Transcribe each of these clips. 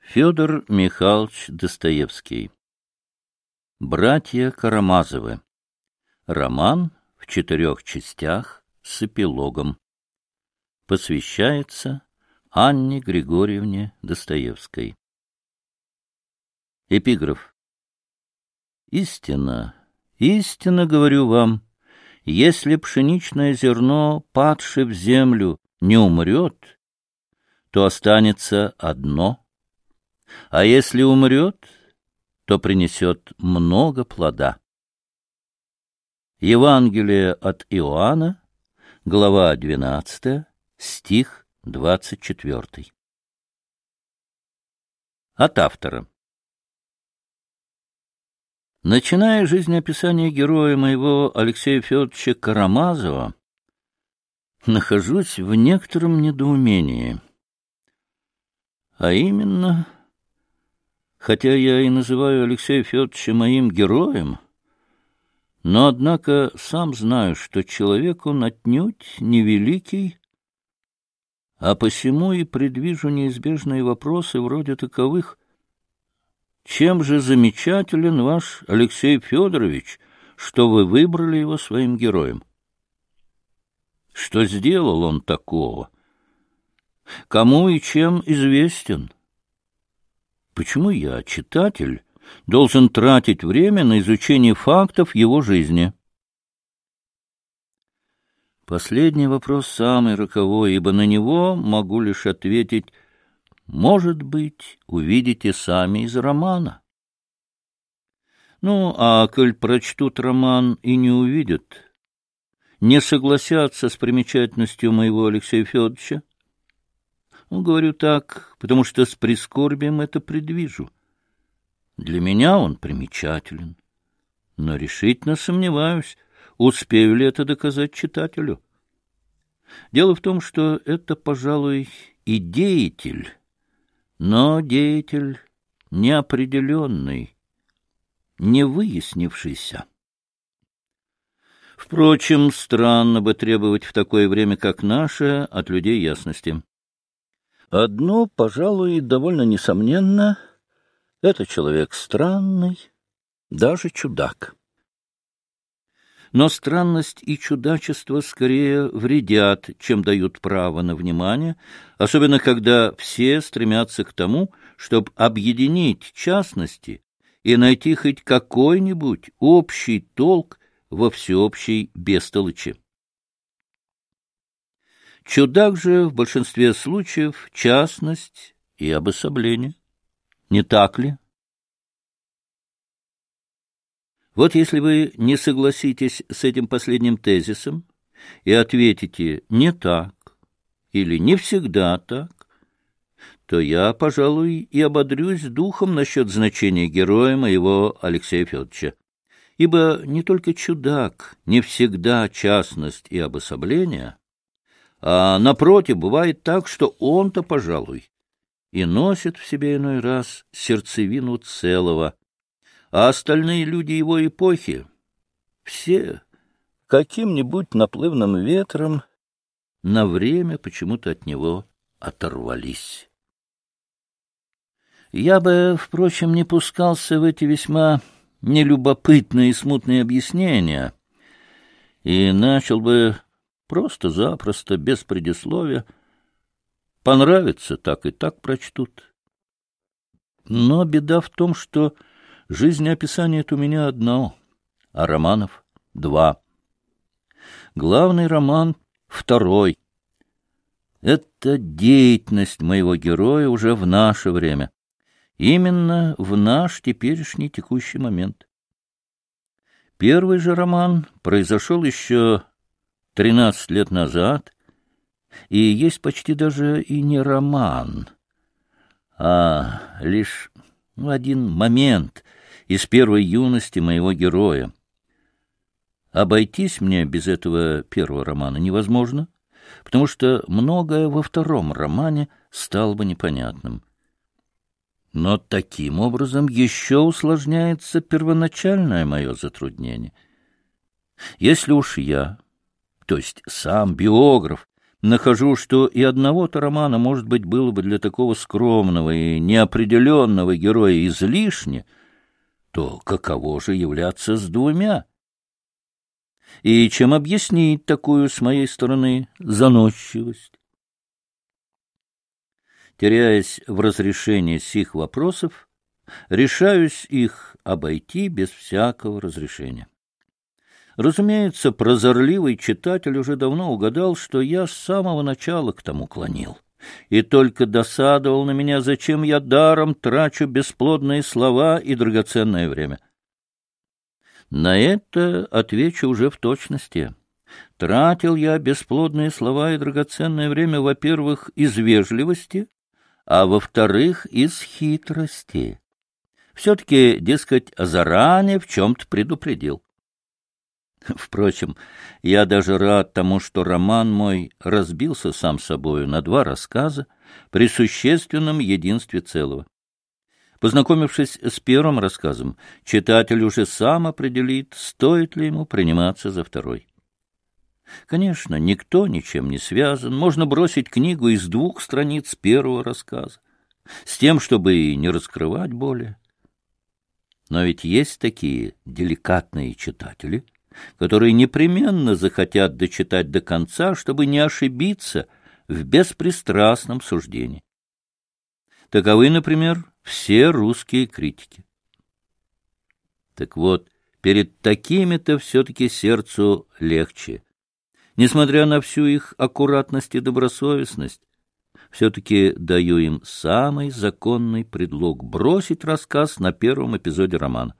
Федор Михайлович Достоевский. Братья Карамазовы. Роман в 4 частях с эпилогом. Посвящается Анне Григорьевне Достоевской. Эпиграф. Истинно, истинно говорю вам, если пшеничное зерно, падшее в землю, не умрет, то останется одно, а если умрет, то принесет много плода. Евангелие от Иоанна, глава 12, стих 24. От автора. Начиная жизнеописание героя моего Алексея Федоровича Карамазова, нахожусь в некотором недоумении. А именно, хотя я и называю Алексея Федоровича моим героем, но, однако, сам знаю, что человек он отнюдь не великий, а посему и предвижу неизбежные вопросы вроде таковых: чем же замечателен ваш Алексей Федорович, что вы выбрали его своим героем? Что сделал он такого? Кому и чем известен? Почему я, читатель, должен тратить время на изучение фактов его жизни? Последний вопрос самый роковой, ибо на него могу лишь ответить: может быть, увидите сами из романа. Ну, а коль прочтут роман и не увидят, не согласятся с примечательностью моего Алексея Федоровича? Ну, говорю так, потому что с прискорбием это предвижу. Для меня он примечателен, но решительно сомневаюсь, успею ли это доказать читателю. Дело в том, что это, пожалуй, и деятель, но деятель неопределенный, не выяснившийся. Впрочем, странно бы требовать в такое время, как наше, от людей ясности. Одно, пожалуй, довольно несомненно, это человек странный, даже чудак. Но странность и чудачество скорее вредят, чем дают право на внимание, особенно когда все стремятся к тому, чтобы объединить частности и найти хоть какой-нибудь общий толк во всеобщей бестолочи. Чудак же в большинстве случаев частность и обособление. Не так ли? Вот если вы не согласитесь с этим последним тезисом и ответите «не так» или «не всегда так», то я, пожалуй, и ободрюсь духом насчет значения героя моего Алексея Федоровича. Ибо не только чудак, не всегда частность и обособление, а, напротив, бывает так, что он-то, пожалуй, и носит в себе иной раз сердцевину целого, а остальные люди его эпохи все каким-нибудь наплывным ветром на время почему-то от него оторвались. Я бы, впрочем, не пускался в эти весьма нелюбопытные и смутные объяснения и начал бы просто-запросто, без предисловия. Понравится, так и так прочтут. Но беда в том, что жизнеописание это у меня одно, а романов два. Главный роман второй. Это деятельность моего героя уже в наше время, именно в наш теперешний текущий момент. Первый же роман произошел еще 13 лет назад, и есть почти даже и не роман, а лишь один момент из первой юности моего героя. Обойтись мне без этого первого романа невозможно, потому что многое во втором романе стало бы непонятным. Но таким образом еще усложняется первоначальное мое затруднение. Если уж я, то есть сам биограф, нахожу, что и одного-то романа, может быть, было бы для такого скромного и неопределенного героя излишне, то каково же являться с двумя? И чем объяснить такую, с моей стороны, заносчивость? Теряясь в разрешении сих вопросов, решаюсь их обойти без всякого разрешения. Разумеется, прозорливый читатель уже давно угадал, что я с самого начала к тому клонил, и только досадовал на меня, зачем я даром трачу бесплодные слова и драгоценное время. На это отвечу уже в точности. Тратил я бесплодные слова и драгоценное время, во-первых, из вежливости, а во-вторых, из хитрости. Все-таки, дескать, заранее в чем-то предупредил. Впрочем, я даже рад тому, что роман мой разбился сам собою на два рассказа при существенном единстве целого. Познакомившись с первым рассказом, читатель уже сам определит, стоит ли ему приниматься за второй. Конечно, никто ничем не связан, можно бросить книгу из 2 страниц первого рассказа, с тем, чтобы и не раскрывать более. Но ведь есть такие деликатные читатели, которые непременно захотят дочитать до конца, чтобы не ошибиться в беспристрастном суждении. Таковы, например, все русские критики. Так вот, перед такими-то все-таки сердцу легче. Несмотря на всю их аккуратность и добросовестность, все-таки даю им самый законный предлог бросить рассказ на первом эпизоде романа.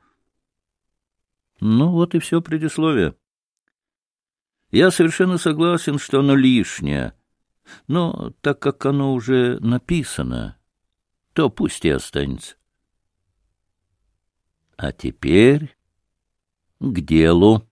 Ну вот и все предисловие. Я совершенно согласен, что оно лишнее, но так как оно уже написано, то пусть и останется. А теперь к делу.